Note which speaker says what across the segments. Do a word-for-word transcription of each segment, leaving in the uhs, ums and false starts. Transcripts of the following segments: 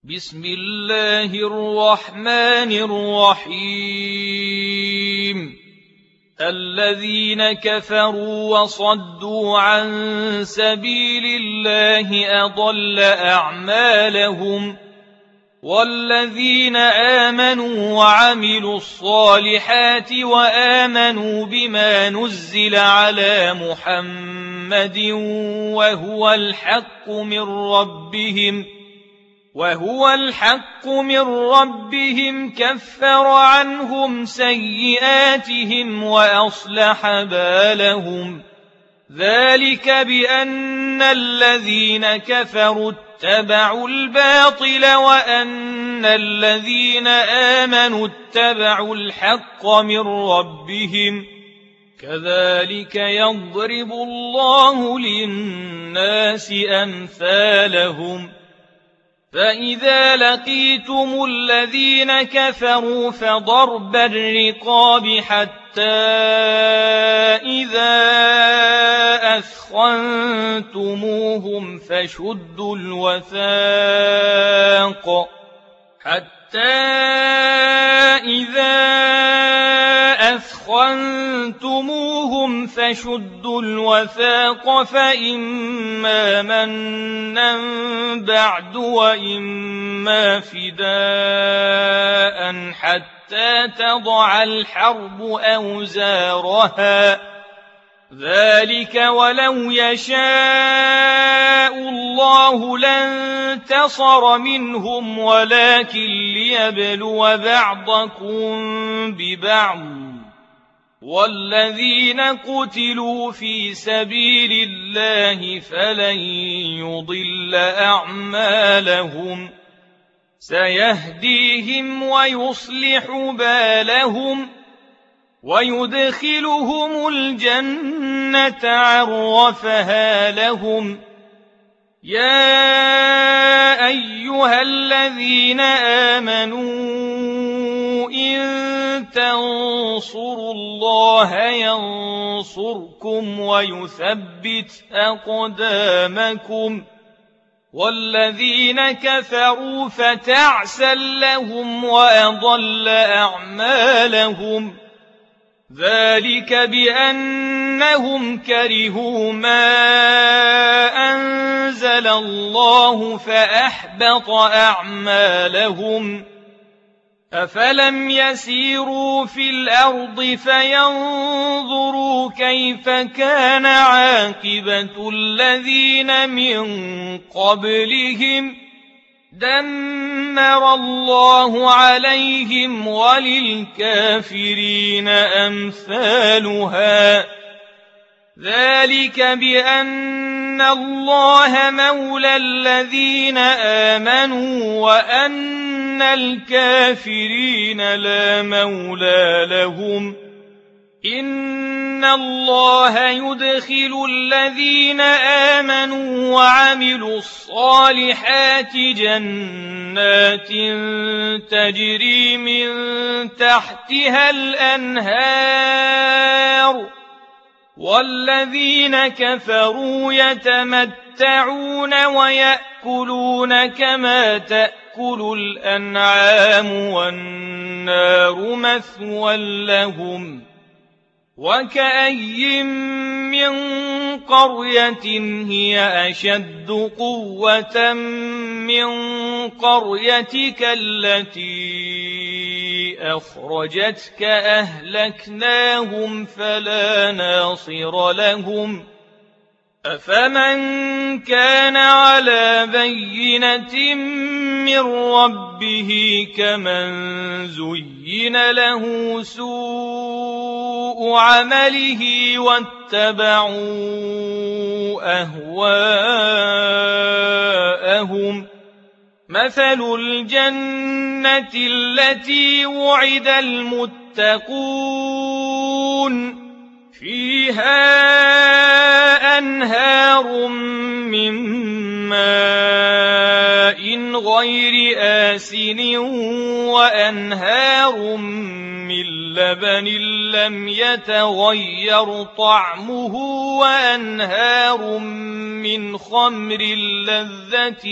Speaker 1: بسم الله الرحمن الرحيم الذين كفروا وصدوا عن سبيل الله أضل أعمالهم والذين آمنوا وعملوا الصالحات وآمنوا بما نزل على محمد وهو الحق من ربهم وهو الحق من ربهم كفر عنهم سيئاتهم وأصلح بالهم ذلك بأن الذين كفروا اتبعوا الباطل وأن الذين آمنوا اتبعوا الحق من ربهم كذلك يضرب الله للناس أمثالهم فإذا لقيتم الذين كفروا فضرب الرقاب حتى إذا أثخنتموهم فشدوا الوثاق حتى إذا أثخنتموهم فشدوا الوثاق فإما منا بعد وإما فداء حتى تضع الحرب أوزارها ذلك ولو يشاء الله لانتصر منهم ولكن ليبلو بعضكم ببعض والذين قتلوا في سبيل الله فلن يضل أعمالهم سيهديهم ويصلح بالهم ويدخلهم الجنة عرفها لهم يا أيها الذين آمنوا إن تنصروا الله ينصركم ويثبت أقدامكم والذين كفروا فتعسا لهم وأضل أعمالهم ذلك بأنهم كرهوا ما أنزل الله فأحبط أعمالهم أفلم يسيروا في الأرض فينظروا كيف كان عاقبة الذين من قبلهم دمر الله عليهم وللكافرين أمثالها ذلك بأن الله مولى الذين آمنوا وأن الكافرين لا مولى لهم إن الله يدخل الذين آمنوا وعملوا الصالحات جنات تجري من تحتها الأنهار والذين كفروا يتمتعون ويأكلون كما تأكل الأنعام والنار مثوى لهم وكأي من قرية هي أشد قوة من قريتك التي أخرجتك أهلكناهم فلا ناصر لهم أفمن كان على بينة من ربه كمن زين له سوء عمله واتبعوا أهواءهم مثل الجنة التي وعد المتقون فيها أنهار من ماء غير آسن وأنهار من لبن لم يتغير طعمه وأنهار من خمر لذة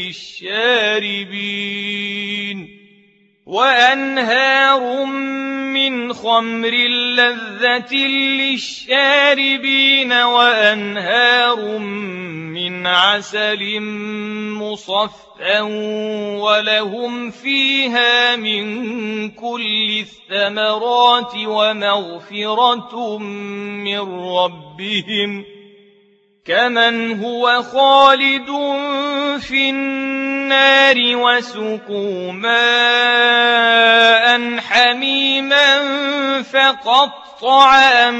Speaker 1: للشاربين وأنهار من خمر لذة للشاربين وأنهار من عسل مصفى ولهم فيها من كل الثمرات ومغفرة من ربهم كمن هو خالد في النار وسقوا ماء حميما فقطع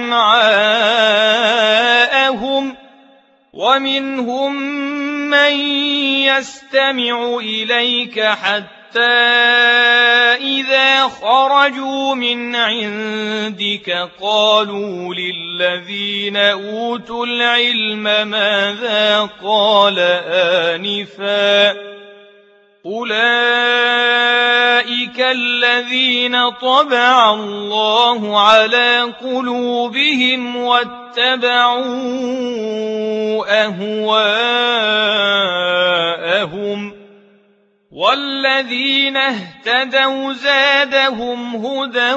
Speaker 1: أمعاءهم ومنهم من يستمع إليك حتى إذا خرجوا من عندك قالوا للذين أوتوا العلم ماذا قال آنفا أولئك الذين طبع الله على قلوبهم واتبعوا أهواءهم والذين اهتدوا زادهم هدى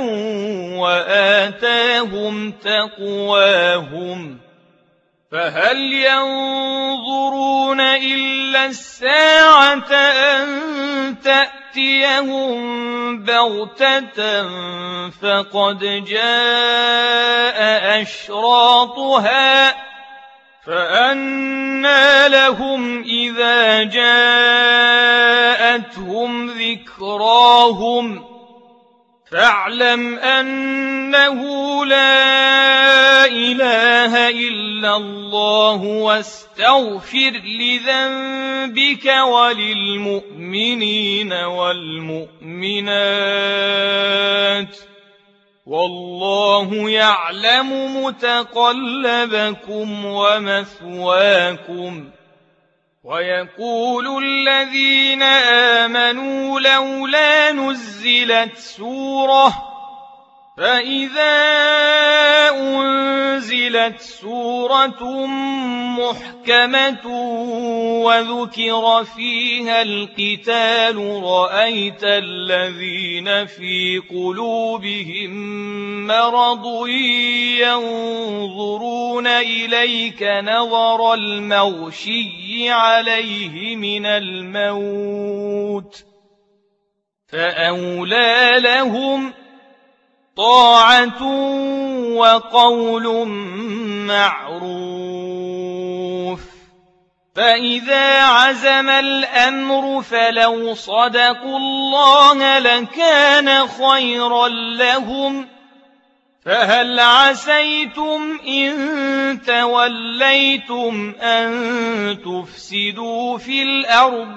Speaker 1: وآتاهم تقواهم فهل ينظرون إلا الساعة أن تأتيهم بغتة فقد جاء أشراطها فأنى لهم إذا جاءتهم ذكراهم فاعلم أنه لا إله إلا الله واستغفر لذنبك وللمؤمنين والمؤمنات والله يعلم متقلبكم ومثواكم ويقول الذين آمنوا لولا نزلت سورة فإذا أنزلت سورة محكمة وذكر فيها القتال رأيت الذين في قلوبهم مرض ينظرون إليك نظر المغشي عليه من الموت فأولى لهم طاعة وقول معروف فإذا عزم الأمر فلو صدقوا الله لكان خيرا لهم فهل عسيتم إن توليتم أن تفسدوا في الأرض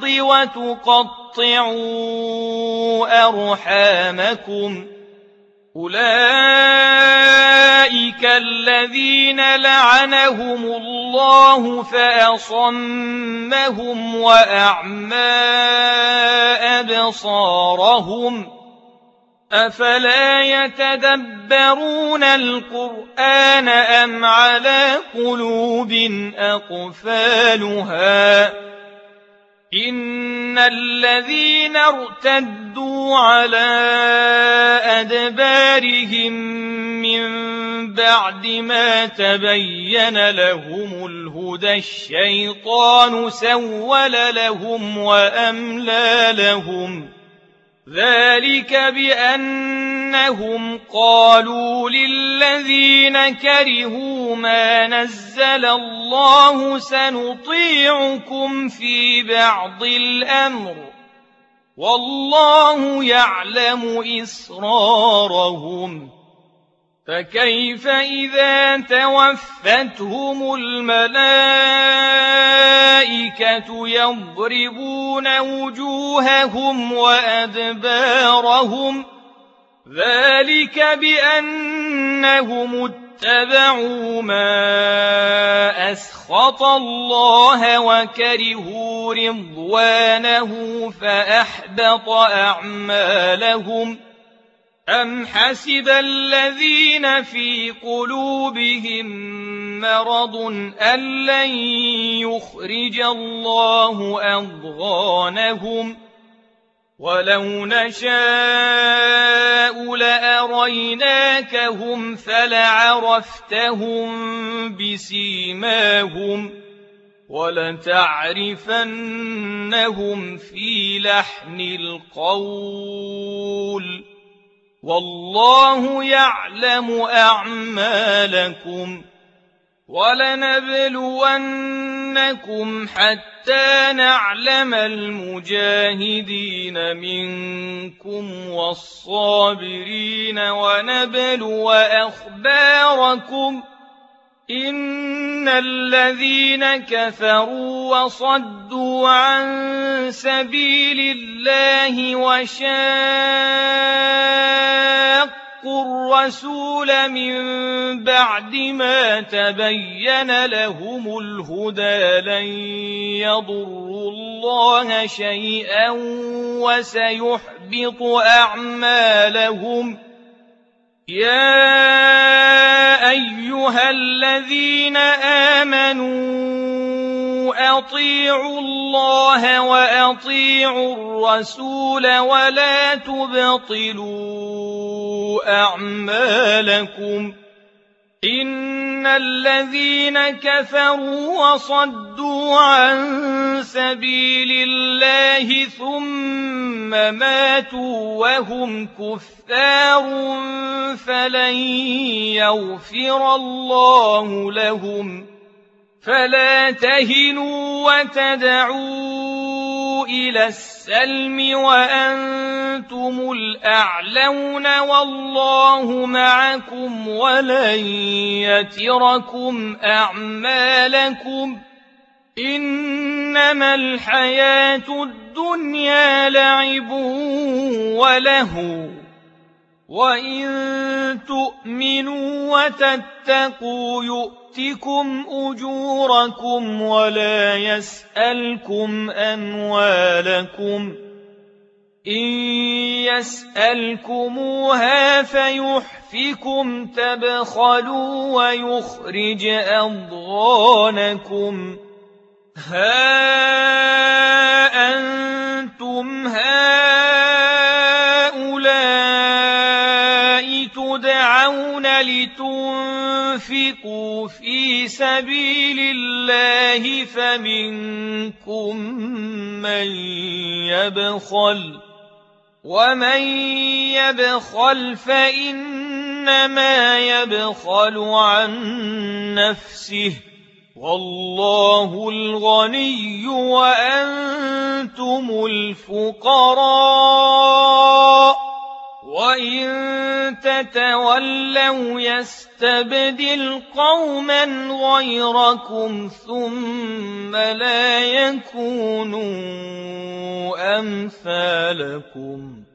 Speaker 1: وتقطعوا أرحامكم أولئك الذين لعنهم الله فأصمهم وأعمى أبصارهم أفلا يتدبرون القرآن أم على قلوب أقفالها إن الذين ارتدوا على أدبارهم من بعد ما تبين لهم الهدى الشيطان سول لهم وأملى لهم ذلك بأنهم قالوا للذين كرهوا ما نزل الله سنطيعكم في بعض الأمر والله يعلم إسرارهم فكيف إذا توفتهم الملائكة يضربون وجوههم وأدبارهم ذلك بأنهم اتبعوا ما أسخط الله وكرهوا رضوانه فأحبط أعمالهم أم حسب الذين في قلوبهم مرض أن لن يخرج الله أضغانهم ولو نشاء لأريناكهم فلعرفتهم بسيماهم ولتعرفنهم في لحن القول والله يعلم أعمالكم ولنبلونكم حتى نعلم المجاهدين منكم والصابرين ونبلو أخباركم إن الذين كفروا وصدوا عن سبيل الله وشاقوا الرسول من بعد ما تبين لهم الهدى لن يضروا الله شيئا وسيحبط أعمالهم يا أيها الذين آمنوا أطيعوا الله وأطيعوا الرسول ولا تبطلوا أعمالكم إن الذين كفروا وصدوا عن سبيل الله ثم ماتوا وهم كفار فلن يغفر الله لهم فلا تهنوا وتدعوا إلى السلم وأنتم الأعلون والله معكم ولن يتركم أعمالكم إنما الحياة الدنيا لعب ولهو وإن تؤمنوا وتتقوا يؤتكم أجوركم ولا يسألكم أموالكم إن يسألكموها فيحفكم تبخلوا ويخرج أضغانكم ها أنتم هؤلاء تدعون لتنفقوا في سبيل الله فمنكم من يبخل ومن يبخل فإنما يبخل عن نفسه والله الغني وأنتم الفقراء وإن تتولوا يستبدل قوما غيركم ثم لا يكونوا أمثالكم